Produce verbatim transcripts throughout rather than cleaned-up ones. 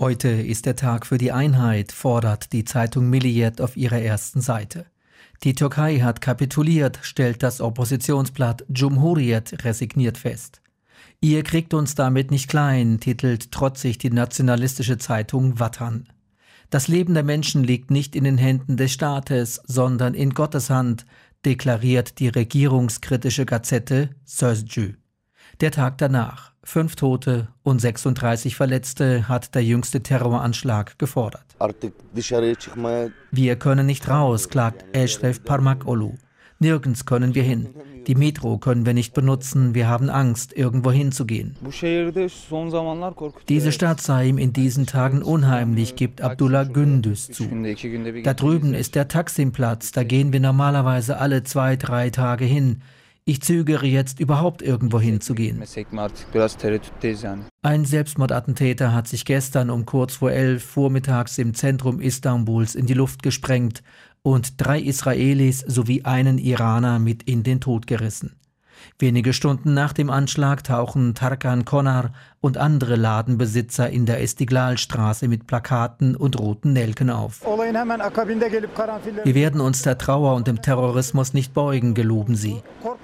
Heute ist der Tag für die Einheit, fordert die Zeitung Milliyet auf ihrer ersten Seite. Die Türkei hat kapituliert, stellt das Oppositionsblatt Cumhuriyet resigniert fest. Ihr kriegt uns damit nicht klein, titelt trotzig die nationalistische Zeitung Vatan. Das Leben der Menschen liegt nicht in den Händen des Staates, sondern in Gottes Hand, deklariert die regierungskritische Gazette Sözcü. Der Tag danach. Fünf Tote und sechsunddreißig Verletzte hat der jüngste Terroranschlag gefordert. Wir können nicht raus, klagt Eşref Parmakolu. Nirgends können wir hin. Die Metro können wir nicht benutzen, wir haben Angst, irgendwo hinzugehen. Diese Stadt sei ihm in diesen Tagen unheimlich, gibt Abdullah Gündüz zu. Da drüben ist der Taksimplatz, da gehen wir normalerweise alle zwei, drei Tage hin. Ich zögere jetzt überhaupt irgendwo hinzugehen. Ein Selbstmordattentäter hat sich gestern um kurz vor elf vormittags im Zentrum Istanbuls in die Luft gesprengt und drei Israelis sowie einen Iraner mit in den Tod gerissen. Wenige Stunden nach dem Anschlag tauchen Tarkan Konar und andere Ladenbesitzer in der Estiglalstraße mit Plakaten und roten Nelken auf. Wir werden uns der Trauer und dem Terrorismus nicht beugen, geloben sie.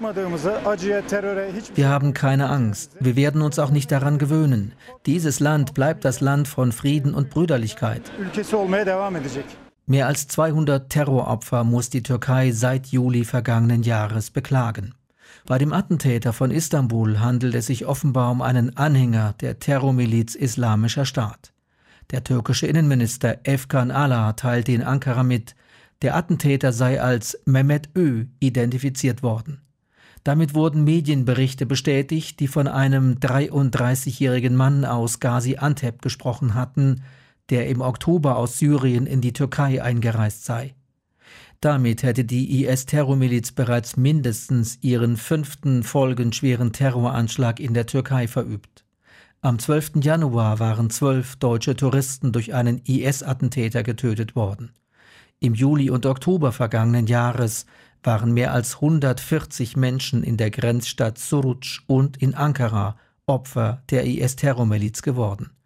Wir haben keine Angst. Wir werden uns auch nicht daran gewöhnen. Dieses Land bleibt das Land von Frieden und Brüderlichkeit. Mehr als zweihundert Terroropfer muss die Türkei seit Juli vergangenen Jahres beklagen. Bei dem Attentäter von Istanbul handelt es sich offenbar um einen Anhänger der Terrormiliz Islamischer Staat. Der türkische Innenminister Efkan Ala teilte in Ankara mit, der Attentäter sei als Mehmet Ö identifiziert worden. Damit wurden Medienberichte bestätigt, die von einem dreiunddreißigjährigen Mann aus Gaziantep gesprochen hatten, der im Oktober aus Syrien in die Türkei eingereist sei. Damit hätte die I S-Terrormiliz bereits mindestens ihren fünften folgenschweren Terroranschlag in der Türkei verübt. Am zwölften Januar waren zwölf deutsche Touristen durch einen I S-Attentäter getötet worden. Im Juli und Oktober vergangenen Jahres waren mehr als hundertvierzig Menschen in der Grenzstadt Suruç und in Ankara Opfer der I S-Terrormiliz geworden.